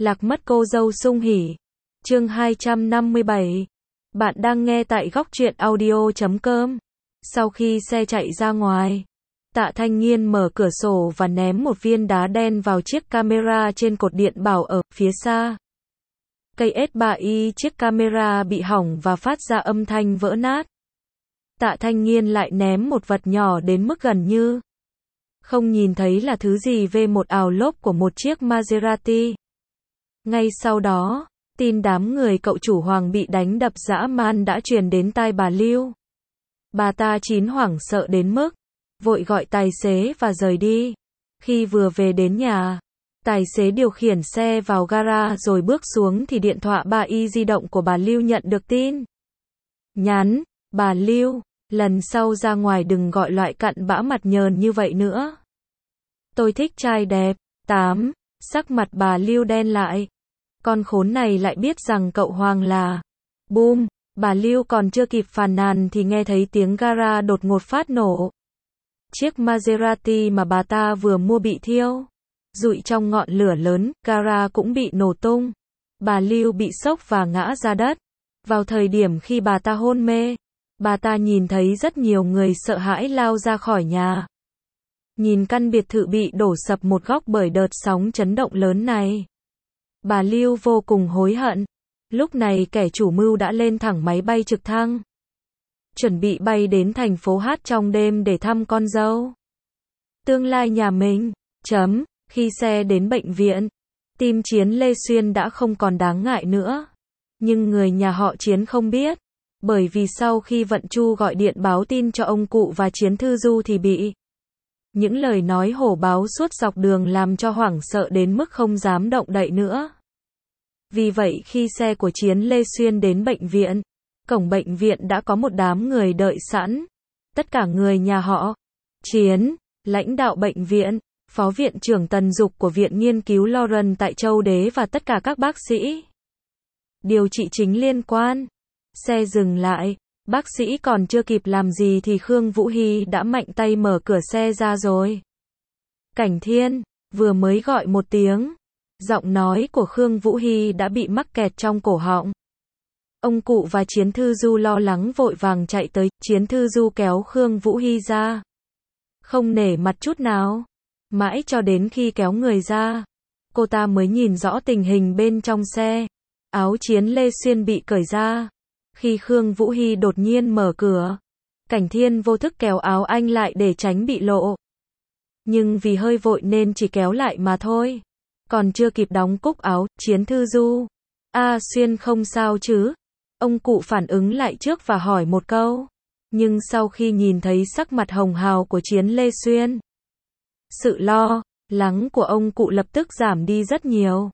Lạc mất cô dâu sung hỉ. Chương 257. Bạn đang nghe tại góc truyện audio.com. Sau khi xe chạy ra ngoài, Tạ Thanh Nghiên mở cửa sổ và ném một viên đá đen vào chiếc camera trên cột điện bảo ở phía xa. Cây S3i chiếc camera bị hỏng và phát ra âm thanh vỡ nát. Tạ Thanh Nghiên lại ném một vật nhỏ đến mức gần như không nhìn thấy là thứ gì về một ảo lốp của một chiếc Maserati. Ngay sau đó, tin đám người cậu chủ Hoàng bị đánh đập dã man đã truyền đến tai bà Lưu. Bà ta chín hoảng sợ đến mức vội gọi tài xế và rời đi. Khi vừa về đến nhà, tài xế điều khiển xe vào gara rồi bước xuống thì điện thoại 3i di động của bà Lưu nhận được tin nhắn: bà Lưu, lần sau ra ngoài đừng gọi loại cặn bã mặt nhờn như vậy nữa. Tôi thích trai đẹp. 8. Sắc mặt bà Lưu đen lại. Con khốn này lại biết rằng cậu Hoàng là... Boom! Bà Lưu còn chưa kịp phàn nàn thì nghe thấy tiếng gara đột ngột phát nổ. Chiếc Maserati mà bà ta vừa mua bị thiêu rụi trong ngọn lửa lớn, gara cũng bị nổ tung. Bà Lưu bị sốc và ngã ra đất. Vào thời điểm khi bà ta hôn mê, bà ta nhìn thấy rất nhiều người sợ hãi lao ra khỏi nhà. Nhìn căn biệt thự bị đổ sập một góc bởi đợt sóng chấn động lớn này, bà Lưu vô cùng hối hận. Lúc này kẻ chủ mưu đã lên thẳng máy bay trực thăng, chuẩn bị bay đến thành phố Hát trong đêm để thăm con dâu tương lai nhà mình. Khi xe đến bệnh viện, tim Chiến Lê Xuyên đã không còn đáng ngại nữa. Nhưng người nhà họ Chiến không biết, bởi vì sau khi Vận Chu gọi điện báo tin cho ông cụ và Chiến Thư Du thì bị những lời nói hổ báo suốt dọc đường làm cho hoảng sợ đến mức không dám động đậy nữa. Vì vậy khi xe của Chiến Lê Xuyên đến bệnh viện, cổng bệnh viện đã có một đám người đợi sẵn. Tất cả người nhà họ Chiến, lãnh đạo bệnh viện, phó viện trưởng Tần Dục của Viện Nghiên cứu Lawrence tại Châu Đế và tất cả các bác sĩ điều trị chính liên quan. Xe dừng lại, bác sĩ còn chưa kịp làm gì thì Khương Vũ Hy đã mạnh tay mở cửa xe ra rồi. Cảnh Thiên, vừa mới gọi một tiếng, giọng nói của Khương Vũ Hy đã bị mắc kẹt trong cổ họng. Ông cụ và Chiến Thư Du lo lắng vội vàng chạy tới, Chiến Thư Du kéo Khương Vũ Hy ra. Không nể mặt chút nào. Mãi cho đến khi kéo người ra, cô ta mới nhìn rõ tình hình bên trong xe. Áo Chiến Lê Xuyên bị cởi ra. Khi Khương Vũ Hy đột nhiên mở cửa, Cảnh Thiên vô thức kéo áo anh lại để tránh bị lộ. Nhưng vì hơi vội nên chỉ kéo lại mà thôi. Còn chưa kịp đóng cúc áo, Chiến Thư Du: Xuyên không sao chứ? Ông cụ phản ứng lại trước và hỏi một câu. Nhưng sau khi nhìn thấy sắc mặt hồng hào của Chiến Lê Xuyên, sự lo lắng của ông cụ lập tức giảm đi rất nhiều.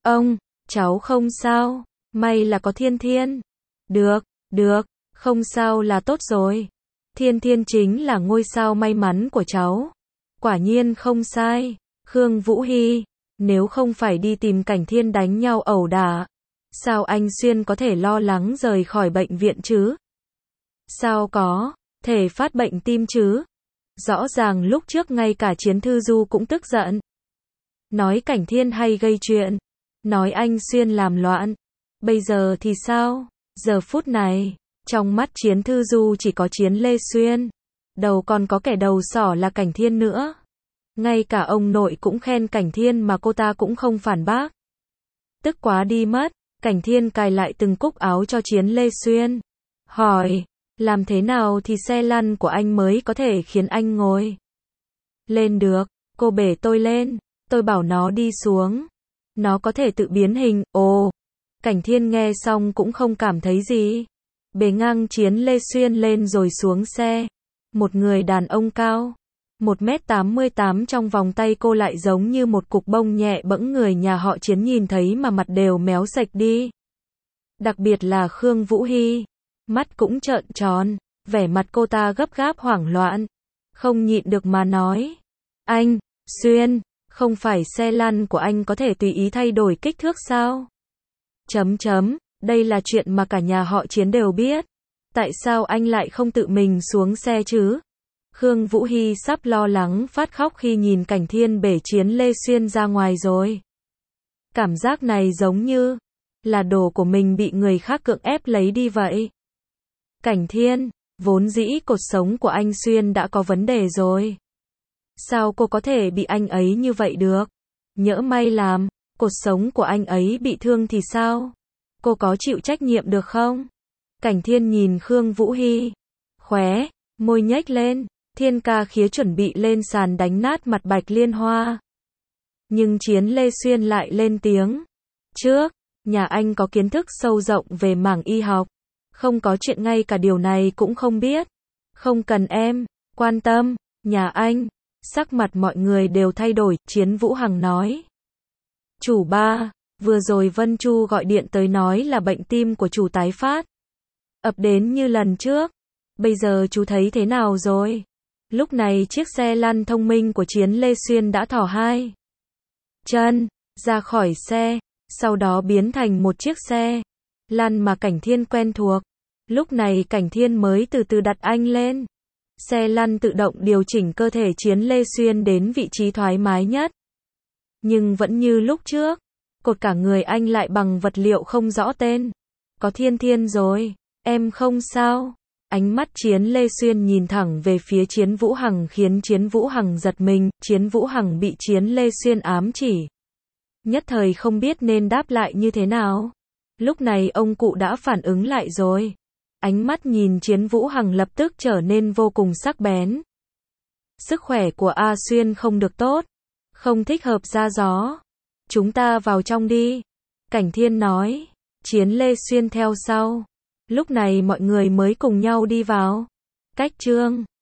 Cháu không sao, may là có Thiên Thiên. Được, không sao là tốt rồi. Thiên Thiên chính là ngôi sao may mắn của cháu. Quả nhiên không sai. Khương Vũ Hy, nếu không phải đi tìm Cảnh Thiên đánh nhau ẩu đả, sao anh Xuyên có thể lo lắng rời khỏi bệnh viện chứ? Sao có thể phát bệnh tim chứ? Rõ ràng lúc trước ngay cả Chiến Thư Du cũng tức giận. Nói Cảnh Thiên hay gây chuyện, nói anh Xuyên làm loạn. Bây giờ thì sao? Giờ phút này, trong mắt Chiến Thư Du chỉ có Chiến Lê Xuyên. Đầu còn có kẻ đầu sỏ là Cảnh Thiên nữa. Ngay cả ông nội cũng khen Cảnh Thiên mà cô ta cũng không phản bác. Tức quá đi mất, Cảnh Thiên cài lại từng cúc áo cho Chiến Lê Xuyên. Hỏi, làm thế nào thì xe lăn của anh mới có thể khiến anh ngồi lên được? Cô bể tôi lên, tôi bảo nó đi xuống. Nó có thể tự biến hình. Ồ! Cảnh Thiên nghe xong cũng không cảm thấy gì. Bế ngang Chiến Lê Xuyên lên rồi xuống xe. Một người đàn ông cao 1m88 trong vòng tay cô lại giống như một cục bông nhẹ bẫng. Người nhà họ Chiến nhìn thấy mà mặt đều méo sạch đi. Đặc biệt là Khương Vũ Hy, mắt cũng trợn tròn, vẻ mặt cô ta gấp gáp hoảng loạn, không nhịn được mà nói: Anh Xuyên, không phải xe lăn của anh có thể tùy ý thay đổi kích thước sao? Đây là chuyện mà cả nhà họ Chiến đều biết. Tại sao anh lại không tự mình xuống xe chứ? Khương Vũ Hy sắp lo lắng phát khóc khi nhìn Cảnh Thiên bể Chiến Lê Xuyên ra ngoài rồi. Cảm giác này giống như là đồ của mình bị người khác cưỡng ép lấy đi vậy. Cảnh Thiên, vốn dĩ cột sống của anh Xuyên đã có vấn đề rồi. Sao cô có thể bị anh ấy như vậy được? Nhỡ may làm cột sống của anh ấy bị thương thì sao? Cô có chịu trách nhiệm được không? Cảnh Thiên nhìn Khương Vũ Hy, khóe môi nhếch lên, Thiên ca khía chuẩn bị lên sàn đánh nát mặt Bạch Liên Hoa. Nhưng Chiến Lê Xuyên lại lên tiếng. Trước, nhà anh có kiến thức sâu rộng về mảng y học. Không có chuyện ngay cả điều này cũng không biết. Không cần em quan tâm, nhà anh. Sắc mặt mọi người đều thay đổi, Chiến Vũ Hằng nói. Chủ ba, vừa rồi Vân Chu gọi điện tới nói là bệnh tim của chủ tái phát. Ập đến như lần trước. Bây giờ chú thấy thế nào rồi? Lúc này chiếc xe lăn thông minh của Chiến Lê Xuyên đã thỏ hai chân ra khỏi xe, sau đó biến thành một chiếc xe lăn mà Cảnh Thiên quen thuộc. Lúc này Cảnh Thiên mới từ từ đặt anh lên. Xe lăn tự động điều chỉnh cơ thể Chiến Lê Xuyên đến vị trí thoải mái nhất. Nhưng vẫn như lúc trước, cột cả người anh lại bằng vật liệu không rõ tên. Có Thiên Thiên rồi, em không sao. Ánh mắt Chiến Lê Xuyên nhìn thẳng về phía Chiến Vũ Hằng khiến Chiến Vũ Hằng giật mình, Chiến Vũ Hằng bị Chiến Lê Xuyên ám chỉ. Nhất thời không biết nên đáp lại như thế nào. Lúc này ông cụ đã phản ứng lại rồi. Ánh mắt nhìn Chiến Vũ Hằng lập tức trở nên vô cùng sắc bén. Sức khỏe của A Xuyên không được tốt, không thích hợp ra gió. Chúng ta vào trong đi. Cảnh Thiên nói. Chiến Lê Xuyên theo sau. Lúc này mọi người mới cùng nhau đi vào. Cách chương